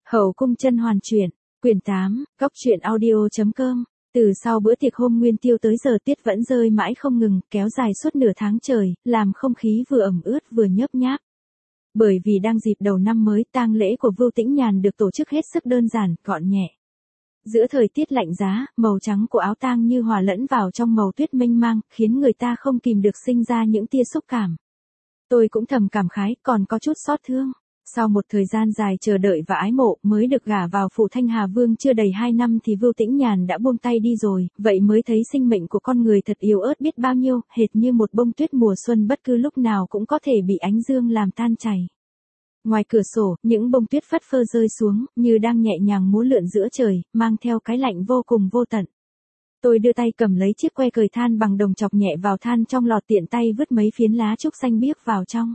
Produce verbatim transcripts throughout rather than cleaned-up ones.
Hậu cung甄hoàn truyện, quyển tám, góc truyện audio.com. Từ sau bữa tiệc hôm nguyên tiêu tới giờ tiết vẫn rơi mãi không ngừng, kéo dài suốt nửa tháng trời, làm không khí vừa ẩm ướt vừa nhớp nháp. Bởi vì đang dịp đầu năm mới, tang lễ của Vưu Tĩnh Nhàn được tổ chức hết sức đơn giản, gọn nhẹ. Giữa thời tiết lạnh giá, màu trắng của áo tang như hòa lẫn vào trong màu tuyết mênh mang, khiến người ta không kìm được sinh ra những tia xúc cảm. Tôi cũng thầm cảm khái, còn có chút xót thương. Sau một thời gian dài chờ đợi và ái mộ, mới được gả vào phủ Thanh Hà Vương chưa đầy hai năm thì Vưu Tĩnh Nhàn đã buông tay đi rồi, vậy mới thấy sinh mệnh của con người thật yếu ớt biết bao nhiêu, hệt như một bông tuyết mùa xuân bất cứ lúc nào cũng có thể bị ánh dương làm tan chảy. Ngoài cửa sổ, những bông tuyết phất phơ rơi xuống, như đang nhẹ nhàng múa lượn giữa trời, mang theo cái lạnh vô cùng vô tận. Tôi đưa tay cầm lấy chiếc que cời than bằng đồng chọc nhẹ vào than trong lò, tiện tay vứt mấy phiến lá trúc xanh biếc vào trong.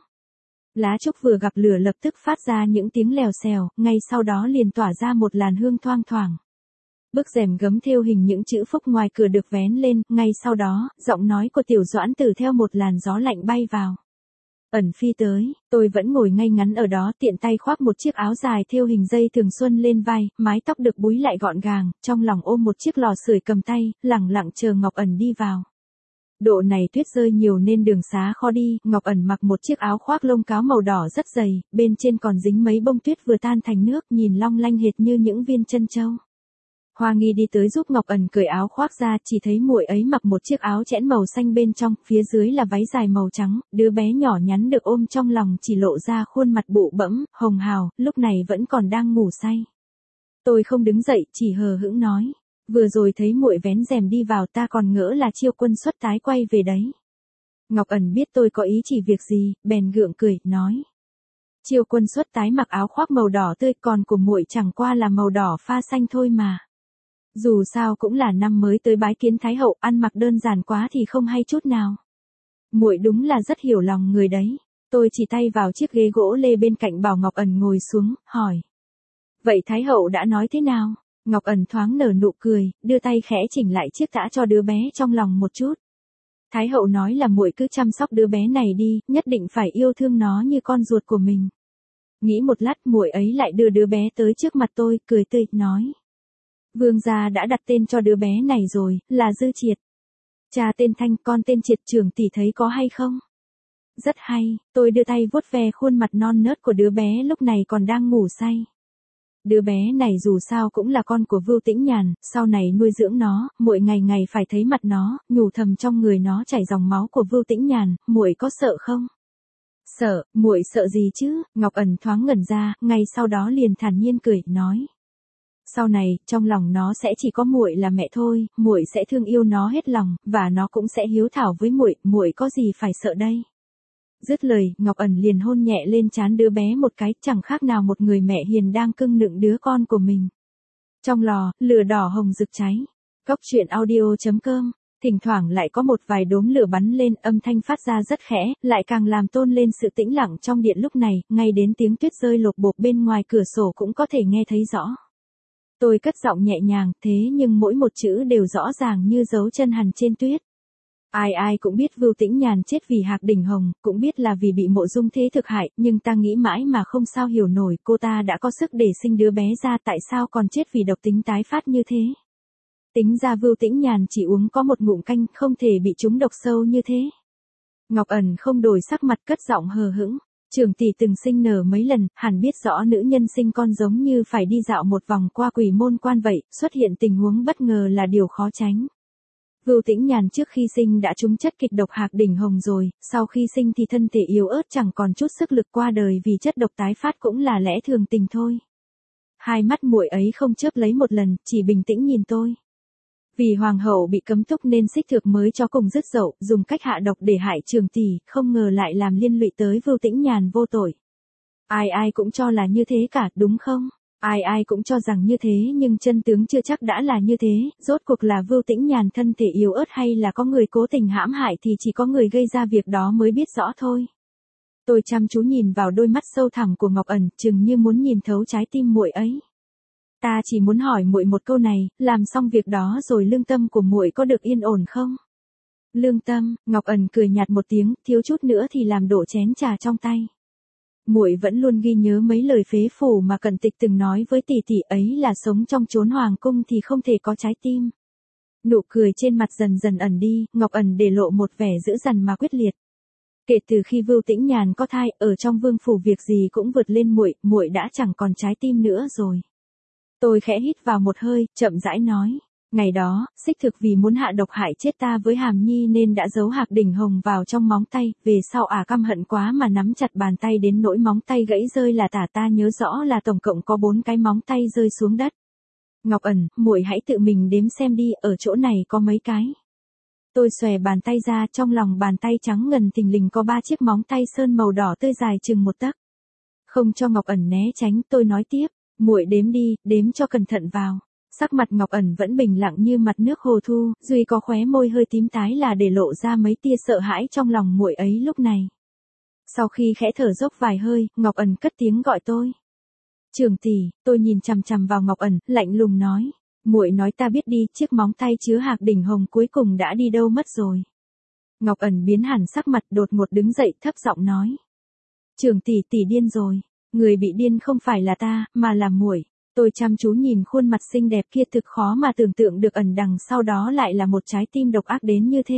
Lá trúc vừa gặp lửa lập tức phát ra những tiếng lèo xèo, ngay sau đó liền tỏa ra một làn hương thoang thoảng. Bức rèm gấm thêu hình những chữ phúc ngoài cửa được vén lên, ngay sau đó, giọng nói của Tiểu Doãn Tử theo một làn gió lạnh bay vào. Ẩn phi tới, tôi vẫn ngồi ngay ngắn ở đó, tiện tay khoác một chiếc áo dài thêu hình dây thường xuân lên vai, mái tóc được búi lại gọn gàng, trong lòng ôm một chiếc lò sưởi cầm tay, lẳng lặng chờ Ngọc Ẩn đi vào. Độ này tuyết rơi nhiều nên đường xá khó đi, Ngọc Ẩn mặc một chiếc áo khoác lông cáo màu đỏ rất dày, bên trên còn dính mấy bông tuyết vừa tan thành nước, nhìn long lanh hệt như những viên chân châu. Hoa Nghi đi tới giúp Ngọc Ẩn cởi áo khoác ra, chỉ thấy muội ấy mặc một chiếc áo chẽn màu xanh bên trong, phía dưới là váy dài màu trắng, đứa bé nhỏ nhắn được ôm trong lòng chỉ lộ ra khuôn mặt bụ bẫm, hồng hào, lúc này vẫn còn đang ngủ say. Tôi không đứng dậy, chỉ hờ hững nói. Vừa rồi thấy muội vén rèm đi vào, ta còn ngỡ là Chiêu Quân xuất tái quay về đấy. Ngọc Ẩn biết tôi có ý chỉ việc gì, bèn gượng cười, nói. Chiêu Quân xuất tái mặc áo khoác màu đỏ tươi, còn của muội chẳng qua là màu đỏ pha xanh thôi mà. Dù sao cũng là năm mới tới bái kiến Thái hậu, ăn mặc đơn giản quá thì không hay chút nào. Muội đúng là rất hiểu lòng người đấy. Tôi chỉ tay vào chiếc ghế gỗ lê bên cạnh bảo Ngọc Ẩn ngồi xuống, hỏi. Vậy Thái hậu đã nói thế nào? Ngọc Ẩn thoáng nở nụ cười, đưa tay khẽ chỉnh lại chiếc tã cho đứa bé trong lòng một chút. Thái hậu nói là muội cứ chăm sóc đứa bé này đi, nhất định phải yêu thương nó như con ruột của mình. Nghĩ một lát, muội ấy lại đưa đứa bé tới trước mặt tôi, cười tươi, nói. Vương gia đã đặt tên cho đứa bé này rồi, là Dư Triệt. Cha tên Thanh, con tên Triệt, trưởng tỷ thấy có hay không? Rất hay, tôi đưa tay vuốt ve khuôn mặt non nớt của đứa bé lúc này còn đang ngủ say. Đứa bé này dù sao cũng là con của Vưu Tĩnh Nhàn, sau này nuôi dưỡng nó, muội ngày ngày phải thấy mặt nó, nhủ thầm trong người nó chảy dòng máu của Vưu Tĩnh Nhàn, muội có sợ không? Sợ, muội sợ gì chứ? Ngọc Ẩn thoáng ngẩn ra, ngay sau đó liền thản nhiên cười, nói. Sau này, trong lòng nó sẽ chỉ có muội là mẹ thôi, muội sẽ thương yêu nó hết lòng, và nó cũng sẽ hiếu thảo với muội, muội có gì phải sợ đây? Dứt lời, Ngọc Ẩn liền hôn nhẹ lên trán đứa bé một cái, chẳng khác nào một người mẹ hiền đang cưng nựng đứa con của mình. Trong lò, lửa đỏ hồng rực cháy. Góc truyện audio.com. Thỉnh thoảng lại có một vài đốm lửa bắn lên, âm thanh phát ra rất khẽ, lại càng làm tôn lên sự tĩnh lặng trong điện lúc này, ngay đến tiếng tuyết rơi lộp bộp bên ngoài cửa sổ cũng có thể nghe thấy rõ. Tôi cất giọng nhẹ nhàng, thế nhưng mỗi một chữ đều rõ ràng như dấu chân hằn trên tuyết. Ai ai cũng biết Vưu Tĩnh Nhàn chết vì Hạc Đỉnh Hồng, cũng biết là vì bị Mộ Dung Thế thực hại, nhưng ta nghĩ mãi mà không sao hiểu nổi, cô ta đã có sức để sinh đứa bé ra, tại sao còn chết vì độc tính tái phát như thế. Tính ra Vưu Tĩnh Nhàn chỉ uống có một ngụm canh, không thể bị trúng độc sâu như thế. Ngọc Ẩn không đổi sắc mặt, cất giọng hờ hững. Trưởng tỷ từng sinh nở mấy lần, hẳn biết rõ nữ nhân sinh con giống như phải đi dạo một vòng qua quỷ môn quan vậy, xuất hiện tình huống bất ngờ là điều khó tránh. Vưu Tĩnh Nhàn trước khi sinh đã trúng chất kịch độc Hạc Đỉnh Hồng rồi, sau khi sinh thì thân thể yếu ớt chẳng còn chút sức lực, qua đời vì chất độc tái phát cũng là lẽ thường tình thôi. Hai mắt muội ấy không chớp lấy một lần, chỉ bình tĩnh nhìn tôi. Vì hoàng hậu bị cấm túc nên Xích Thược mới cho cùng dứt dậu, dùng cách hạ độc để hại trưởng tỷ, không ngờ lại làm liên lụy tới Vưu Tĩnh Nhàn vô tội. Ai ai cũng cho là như thế cả, đúng không? Ai ai cũng cho rằng như thế, nhưng chân tướng chưa chắc đã là như thế, rốt cuộc là Vưu Tĩnh Nhàn thân thể yếu ớt hay là có người cố tình hãm hại thì chỉ có người gây ra việc đó mới biết rõ thôi. Tôi chăm chú nhìn vào đôi mắt sâu thẳm của Ngọc Ẩn, chừng như muốn nhìn thấu trái tim muội ấy. Ta chỉ muốn hỏi muội một câu này, làm xong việc đó rồi lương tâm của muội có được yên ổn không? Lương tâm, Ngọc Ẩn cười nhạt một tiếng, thiếu chút nữa thì làm đổ chén trà trong tay. Muội vẫn luôn ghi nhớ mấy lời phế phủ mà Cận Tịch từng nói với tỷ tỷ ấy là sống trong chốn hoàng cung thì không thể có trái tim. Nụ cười trên mặt dần dần ẩn đi, Ngọc Ẩn để lộ một vẻ dữ dằn mà quyết liệt. Kể từ khi Vưu Tĩnh Nhàn có thai, ở trong vương phủ việc gì cũng vượt lên muội, muội đã chẳng còn trái tim nữa rồi. Tôi khẽ hít vào một hơi, chậm rãi nói. Ngày đó, Xích Thực vì muốn hạ độc hại chết ta với Hàm Nhi nên đã giấu hạc đỉnh hồng vào trong móng tay, về sau ả căm hận quá mà nắm chặt bàn tay đến nỗi móng tay gãy rơi là tả, ta nhớ rõ là tổng cộng có bốn cái móng tay rơi xuống đất. Ngọc Ẩn, muội hãy tự mình đếm xem đi, ở chỗ này có mấy cái. Tôi xòe bàn tay ra, trong lòng bàn tay trắng ngần thình lình có ba chiếc móng tay sơn màu đỏ tươi dài chừng một tấc. Không cho Ngọc Ẩn né tránh, tôi nói tiếp, muội đếm đi, đếm cho cẩn thận vào. Sắc mặt Ngọc Ẩn vẫn bình lặng như mặt nước hồ thu, duy có khóe môi hơi tím tái là để lộ ra mấy tia sợ hãi trong lòng muội ấy lúc này. Sau khi khẽ thở dốc vài hơi, Ngọc Ẩn cất tiếng gọi tôi. Trường tỷ, tôi nhìn chằm chằm vào Ngọc Ẩn, lạnh lùng nói, muội nói ta biết đi, chiếc móng tay chứa hạc đỉnh hồng cuối cùng đã đi đâu mất rồi. Ngọc Ẩn biến hẳn sắc mặt, đột ngột đứng dậy, thấp giọng nói. Trường tỷ, tỷ điên rồi, người bị điên không phải là ta, mà là muội. Tôi chăm chú nhìn khuôn mặt xinh đẹp kia, thực khó mà tưởng tượng được ẩn đằng sau đó lại là một trái tim độc ác đến như thế.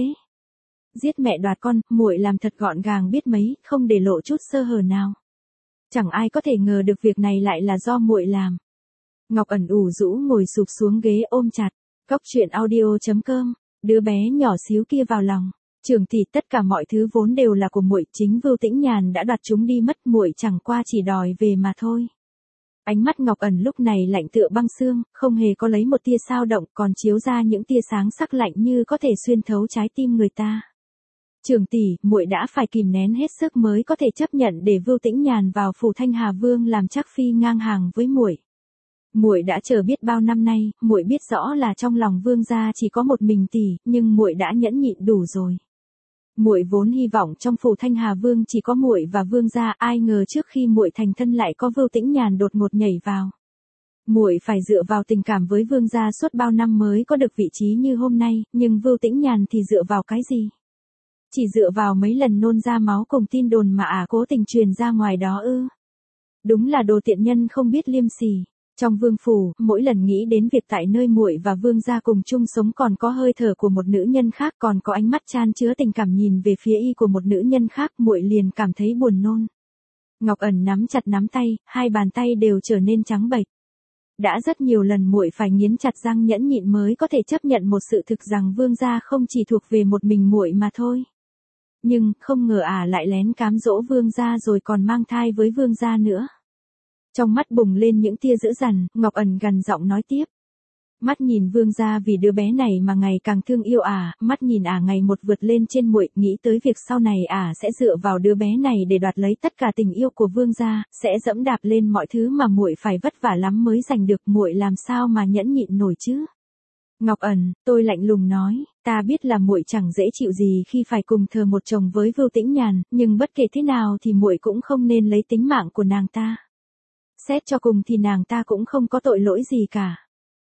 Giết mẹ đoạt con, muội làm thật gọn gàng biết mấy, không để lộ chút sơ hở nào. Chẳng ai có thể ngờ được việc này lại là do muội làm. Ngọc Ẩn ủ rũ ngồi sụp xuống ghế ôm chặt. Cóc truyện audio chấm com, đứa bé nhỏ xíu kia vào lòng. Trường tỷ, tất cả mọi thứ vốn đều là của muội, chính Vưu Tĩnh Nhàn đã đoạt chúng đi mất, muội chẳng qua chỉ đòi về mà thôi. Ánh mắt Ngọc Ẩn lúc này lạnh tựa băng xương, không hề có lấy một tia dao động, còn chiếu ra những tia sáng sắc lạnh như có thể xuyên thấu trái tim người ta. Trường tỷ, muội đã phải kìm nén hết sức mới có thể chấp nhận để Vưu Tĩnh Nhàn vào phủ Thanh Hà Vương làm trác phi ngang hàng với muội. Muội đã chờ biết bao năm nay, muội biết rõ là trong lòng vương gia chỉ có một mình tỷ, nhưng muội đã nhẫn nhịn đủ rồi. Muội vốn hy vọng trong phủ Thanh Hà Vương chỉ có muội và vương gia, ai ngờ trước khi muội thành thân lại có Vưu Tĩnh Nhàn đột ngột nhảy vào. Muội phải dựa vào tình cảm với vương gia suốt bao năm mới có được vị trí như hôm nay, nhưng Vưu Tĩnh Nhàn thì dựa vào cái gì? Chỉ dựa vào mấy lần nôn ra máu cùng tin đồn mà ả à cố tình truyền ra ngoài đó ư? Đúng là đồ tiện nhân không biết liêm sỉ. Trong vương phủ, mỗi lần nghĩ đến việc tại nơi muội và vương gia cùng chung sống còn có hơi thở của một nữ nhân khác, còn có ánh mắt chan chứa tình cảm nhìn về phía y của một nữ nhân khác, muội liền cảm thấy buồn nôn. Ngọc Ẩn nắm chặt nắm tay, hai bàn tay đều trở nên trắng bệch. Đã rất nhiều lần muội phải nghiến chặt răng nhẫn nhịn mới có thể chấp nhận một sự thực rằng vương gia không chỉ thuộc về một mình muội mà thôi. Nhưng, không ngờ ả à lại lén cám dỗ vương gia rồi còn mang thai với vương gia nữa. Trong mắt bùng lên những tia dữ dằn, Ngọc Ẩn gằn giọng nói tiếp. Mắt nhìn vương gia vì đứa bé này mà ngày càng thương yêu ả, à, mắt nhìn ả à ngày một vượt lên trên muội, nghĩ tới việc sau này ả à sẽ dựa vào đứa bé này để đoạt lấy tất cả tình yêu của vương gia, sẽ dẫm đạp lên mọi thứ mà muội phải vất vả lắm mới giành được, muội làm sao mà nhẫn nhịn nổi chứ? Ngọc Ẩn, tôi lạnh lùng nói, ta biết là muội chẳng dễ chịu gì khi phải cùng thờ một chồng với Vưu Tĩnh Nhàn, nhưng bất kể thế nào thì muội cũng không nên lấy tính mạng của nàng ta. Xét cho cùng thì nàng ta cũng không có tội lỗi gì cả.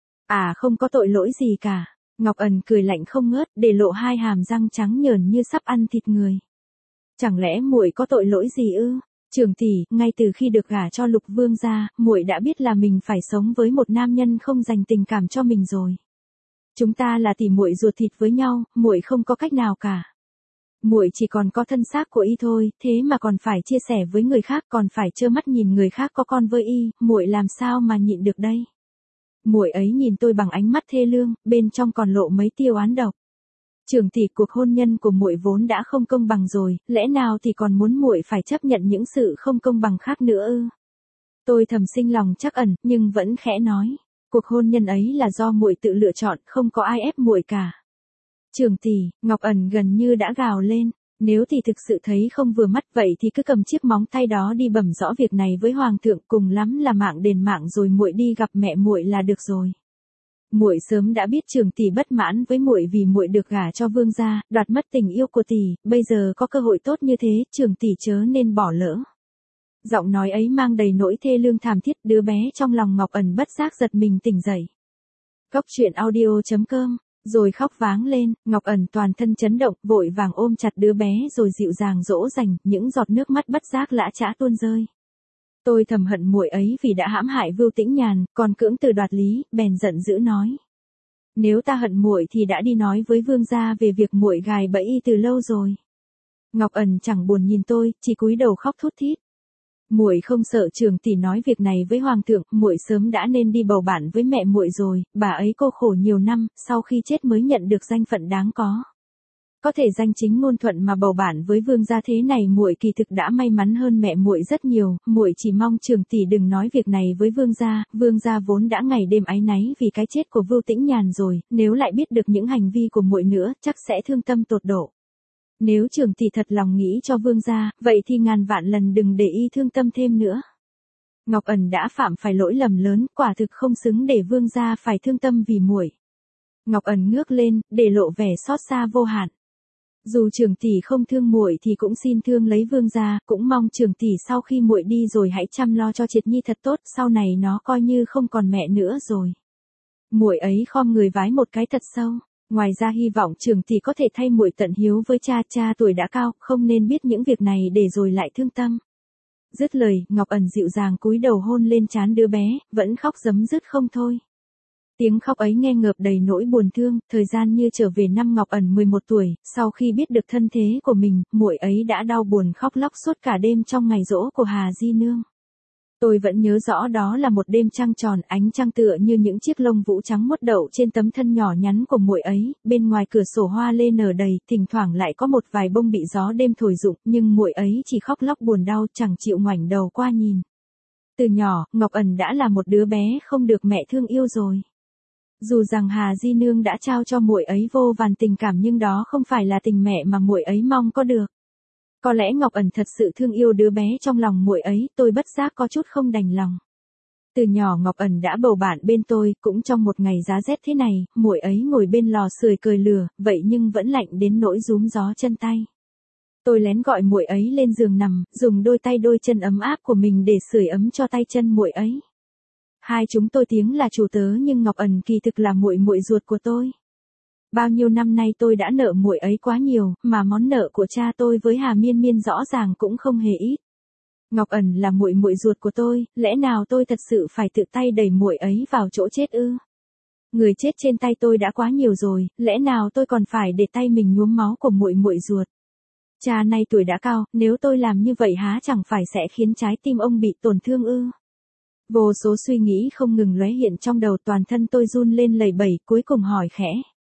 À không có tội lỗi gì cả. Ngọc Ẩn cười lạnh không ngớt, để lộ hai hàm răng trắng nhờn như sắp ăn thịt người. Chẳng lẽ muội có tội lỗi gì ư? Trường tỷ, ngay từ khi được gả cho Lục Vương gia, muội đã biết là mình phải sống với một nam nhân không dành tình cảm cho mình rồi. Chúng ta là tỷ muội ruột thịt với nhau, muội không có cách nào cả. Muội chỉ còn có thân xác của y thôi, thế mà còn phải chia sẻ với người khác, còn phải trơ mắt nhìn người khác có con với y, muội làm sao mà nhịn được đây? Muội ấy nhìn tôi bằng ánh mắt thê lương, bên trong còn lộ mấy tia oán độc. Trường tỷ, cuộc hôn nhân của muội vốn đã không công bằng rồi, lẽ nào thì còn muốn muội phải chấp nhận những sự không công bằng khác nữa ư? Tôi thầm sinh lòng trắc ẩn, nhưng vẫn khẽ nói, cuộc hôn nhân ấy là do muội tự lựa chọn, không có ai ép muội cả. Trường tỷ, Ngọc Ẩn gần như đã gào lên, nếu tỷ thực sự thấy không vừa mắt vậy thì cứ cầm chiếc móng tay đó đi bẩm rõ việc này với hoàng thượng, cùng lắm là mạng đền mạng rồi muội đi gặp mẹ muội là được rồi. Muội sớm đã biết Trường tỷ bất mãn với muội vì muội được gả cho vương gia, đoạt mất tình yêu của tỷ, bây giờ có cơ hội tốt như thế, Trường tỷ chớ nên bỏ lỡ. Giọng nói ấy mang đầy nỗi thê lương thảm thiết, đứa bé trong lòng Ngọc Ẩn bất giác giật mình tỉnh dậy. Cóc truyện audio chấm com Rồi khóc váng lên, Ngọc Ẩn toàn thân chấn động, vội vàng ôm chặt đứa bé rồi dịu dàng dỗ dành, những giọt nước mắt bất giác lã chã tuôn rơi. Tôi thầm hận muội ấy vì đã hãm hại Vưu Tĩnh Nhàn, còn cưỡng từ đoạt lý, bèn giận dữ nói: nếu ta hận muội thì đã đi nói với vương gia về việc muội gài bẫy y từ lâu rồi. Ngọc Ẩn chẳng buồn nhìn tôi, chỉ cúi đầu khóc thút thít. Muội không sợ trưởng tỷ nói việc này với hoàng thượng, muội sớm đã nên đi bầu bạn với mẹ muội rồi, bà ấy cô khổ nhiều năm, sau khi chết mới nhận được danh phận đáng có. Có thể danh chính ngôn thuận mà bầu bạn với vương gia thế này, muội kỳ thực đã may mắn hơn mẹ muội rất nhiều, muội chỉ mong trưởng tỷ đừng nói việc này với vương gia, vương gia vốn đã ngày đêm áy náy vì cái chết của Vưu Tĩnh Nhàn rồi, nếu lại biết được những hành vi của muội nữa, chắc sẽ thương tâm tột độ. Nếu trưởng tỷ thật lòng nghĩ cho vương gia, vậy thì ngàn vạn lần đừng để y thương tâm thêm nữa. Ngọc Ẩn đã phạm phải lỗi lầm lớn, quả thực không xứng để vương gia phải thương tâm vì muội. Ngọc Ẩn ngước lên, để lộ vẻ xót xa vô hạn. Dù trưởng tỷ không thương muội thì cũng xin thương lấy vương gia, cũng mong trưởng tỷ sau khi muội đi rồi hãy chăm lo cho Triệt Nhi thật tốt, sau này nó coi như không còn mẹ nữa rồi. Muội ấy khom người vái một cái thật sâu. Ngoài ra hy vọng trưởng tỷ có thể thay muội tận hiếu với cha, cha tuổi đã cao, không nên biết những việc này để rồi lại thương tâm. Dứt lời, Ngọc Ẩn dịu dàng cúi đầu hôn lên trán đứa bé, vẫn khóc rấm rứt không thôi. Tiếng khóc ấy nghe ngợp đầy nỗi buồn thương, thời gian như trở về năm Ngọc Ẩn mười một tuổi, sau khi biết được thân thế của mình, muội ấy đã đau buồn khóc lóc suốt cả đêm trong ngày giỗ của Hà Di Nương. Tôi vẫn nhớ rõ đó là một đêm trăng tròn, ánh trăng tựa như những chiếc lông vũ trắng muốt đậu trên tấm thân nhỏ nhắn của muội ấy, bên ngoài cửa sổ hoa lê nở đầy, thỉnh thoảng lại có một vài bông bị gió đêm thổi rụng, nhưng muội ấy chỉ khóc lóc buồn đau, chẳng chịu ngoảnh đầu qua nhìn. Từ nhỏ, Ngọc Ẩn đã là một đứa bé không được mẹ thương yêu rồi. Dù rằng Hà Di Nương đã trao cho muội ấy vô vàn tình cảm nhưng đó không phải là tình mẹ mà muội ấy mong có được. Có lẽ Ngọc Ẩn thật sự thương yêu đứa bé trong lòng muội ấy, tôi bất giác có chút không đành lòng. Từ nhỏ Ngọc Ẩn đã bầu bạn bên tôi, cũng trong một ngày giá rét thế này, muội ấy ngồi bên lò sưởi cười lửa, vậy nhưng vẫn lạnh đến nỗi rúm gió chân tay. Tôi lén gọi muội ấy lên giường nằm, dùng đôi tay đôi chân ấm áp của mình để sưởi ấm cho tay chân muội ấy. Hai chúng tôi tiếng là chủ tớ nhưng Ngọc Ẩn kỳ thực là muội muội ruột của tôi. Bao nhiêu năm nay tôi đã nợ muội ấy quá nhiều, mà món nợ của cha tôi với Hà Miên Miên rõ ràng cũng không hề ít. Ngọc Ẩn là muội muội ruột của tôi, lẽ nào tôi thật sự phải tự tay đẩy muội ấy vào chỗ chết ư? Người chết trên tay tôi đã quá nhiều rồi, lẽ nào tôi còn phải để tay mình nhuốm máu của muội muội ruột? Cha nay tuổi đã cao, nếu tôi làm như vậy há chẳng phải sẽ khiến trái tim ông bị tổn thương ư? Vô số suy nghĩ không ngừng lóe hiện trong đầu, toàn thân tôi run lên lẩy bẩy, cuối cùng hỏi khẽ.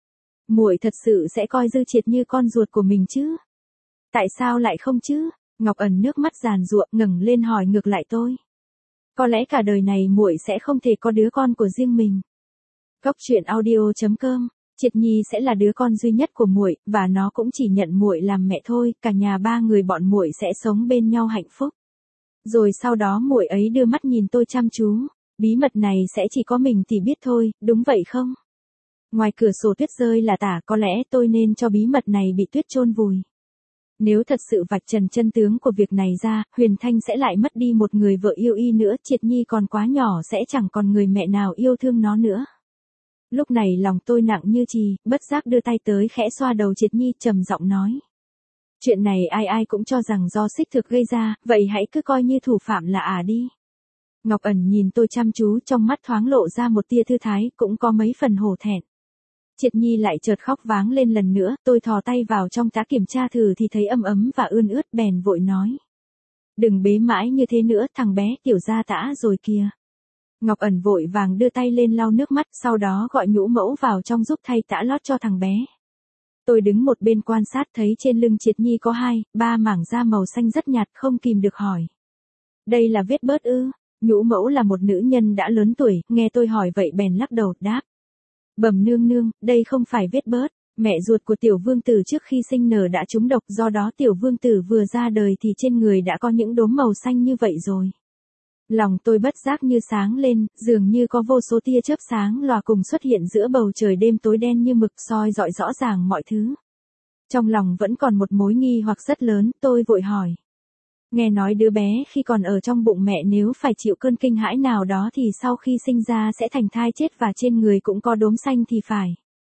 Muội thật sự sẽ coi Dư Triệt như con ruột của mình chứ? Tại sao lại không chứ? Ngọc Ẩn nước mắt giàn giụa, ngẩng lên hỏi ngược lại tôi. Có lẽ cả đời này muội sẽ không thể có đứa con của riêng mình. Góc truyện audio chấm com. Triệt Nhi sẽ là đứa con duy nhất của muội, và nó cũng chỉ nhận muội làm mẹ thôi, cả nhà ba người bọn muội sẽ sống bên nhau hạnh phúc. Rồi sau đó muội ấy đưa mắt nhìn tôi chăm chú. Bí mật này sẽ chỉ có mình thì biết thôi, đúng vậy không? Ngoài cửa sổ tuyết rơi là tả, có lẽ tôi nên cho bí mật này bị tuyết chôn vùi. Nếu thật sự vạch trần chân tướng của việc này ra, Huyền Thanh sẽ lại mất đi một người vợ yêu y nữa, Triệt Nhi còn quá nhỏ sẽ chẳng còn người mẹ nào yêu thương nó nữa. Lúc này lòng tôi nặng như chì, bất giác đưa tay tới khẽ xoa đầu Triệt Nhi, trầm giọng nói. Chuyện này ai ai cũng cho rằng do Xích Thực gây ra, vậy hãy cứ coi như thủ phạm là ả đi. Ngọc Ẩn nhìn tôi chăm chú, trong mắt thoáng lộ ra một tia thư thái, cũng có mấy phần hổ thẹn. Triệt Nhi lại chợt khóc váng lên lần nữa, tôi thò tay vào trong tá kiểm tra thử thì thấy ấm ấm và ươn ướt, bèn vội nói. Đừng bế mãi như thế nữa, thằng bé tiểu gia tã rồi kìa. Ngọc Ẩn vội vàng đưa tay lên lau nước mắt, sau đó gọi nhũ mẫu vào trong giúp thay tã lót cho thằng bé. Tôi đứng một bên quan sát thấy trên lưng Triệt Nhi có hai, ba mảng da màu xanh rất nhạt, không kìm được hỏi. Đây là vết bớt ư? Nhũ mẫu là một nữ nhân đã lớn tuổi, nghe tôi hỏi vậy bèn lắc đầu, đáp. Bẩm nương nương, đây không phải vết bớt, mẹ ruột của tiểu vương tử trước khi sinh nở đã trúng độc, do đó tiểu vương tử vừa ra đời thì trên người đã có những đốm màu xanh như vậy rồi. Lòng tôi bất giác như sáng lên, dường như có vô số tia chớp sáng lòa cùng xuất hiện giữa bầu trời đêm tối đen như mực, soi rọi rõ ràng mọi thứ. Trong lòng vẫn còn một mối nghi hoặc rất lớn, tôi vội hỏi. Nghe nói đứa bé khi còn ở trong bụng mẹ nếu phải chịu cơn kinh hãi nào đó thì sau khi sinh ra sẽ thành thai chết và trên người cũng có đốm xanh thì phải.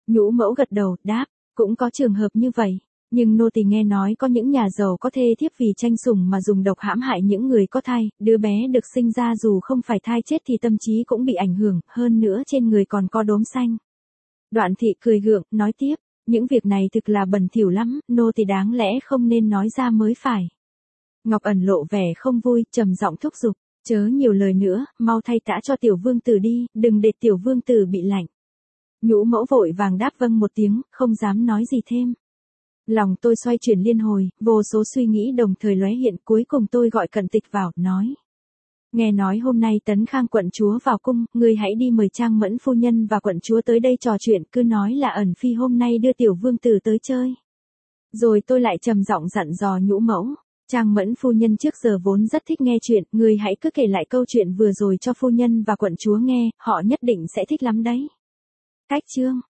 Nhũ mẫu gật đầu, đáp, cũng có trường hợp như vậy. Nhưng nô tỳ nghe nói có những nhà giàu có thê thiếp vì tranh sủng mà dùng độc hãm hại những người có thai, đứa bé được sinh ra dù không phải thai chết thì tâm trí cũng bị ảnh hưởng, hơn nữa trên người còn có đốm xanh. Đoạn thị cười gượng, nói tiếp, những việc này thực là bẩn thỉu lắm, nô tỳ đáng lẽ không nên nói ra mới phải. Ngọc Ẩn lộ vẻ không vui, trầm giọng thúc giục, chớ nhiều lời nữa, mau thay tã cho tiểu vương tử đi, đừng để tiểu vương tử bị lạnh. Nhũ mẫu vội vàng đáp vâng một tiếng, không dám nói gì thêm. Lòng tôi xoay chuyển liên hồi, vô số suy nghĩ đồng thời lóe hiện, cuối cùng tôi gọi Cận Tịch vào, nói. Nghe nói hôm nay Tấn Khang quận chúa vào cung, ngươi hãy đi mời Trang Mẫn phu nhân và quận chúa tới đây trò chuyện, cứ nói là Ẩn phi hôm nay đưa tiểu vương tử tới chơi. Rồi tôi lại trầm giọng dặn dò Nhũ mẫu, Trang Mẫn phu nhân trước giờ vốn rất thích nghe chuyện, ngươi hãy cứ kể lại câu chuyện vừa rồi cho phu nhân và quận chúa nghe, họ nhất định sẽ thích lắm đấy. Cách chương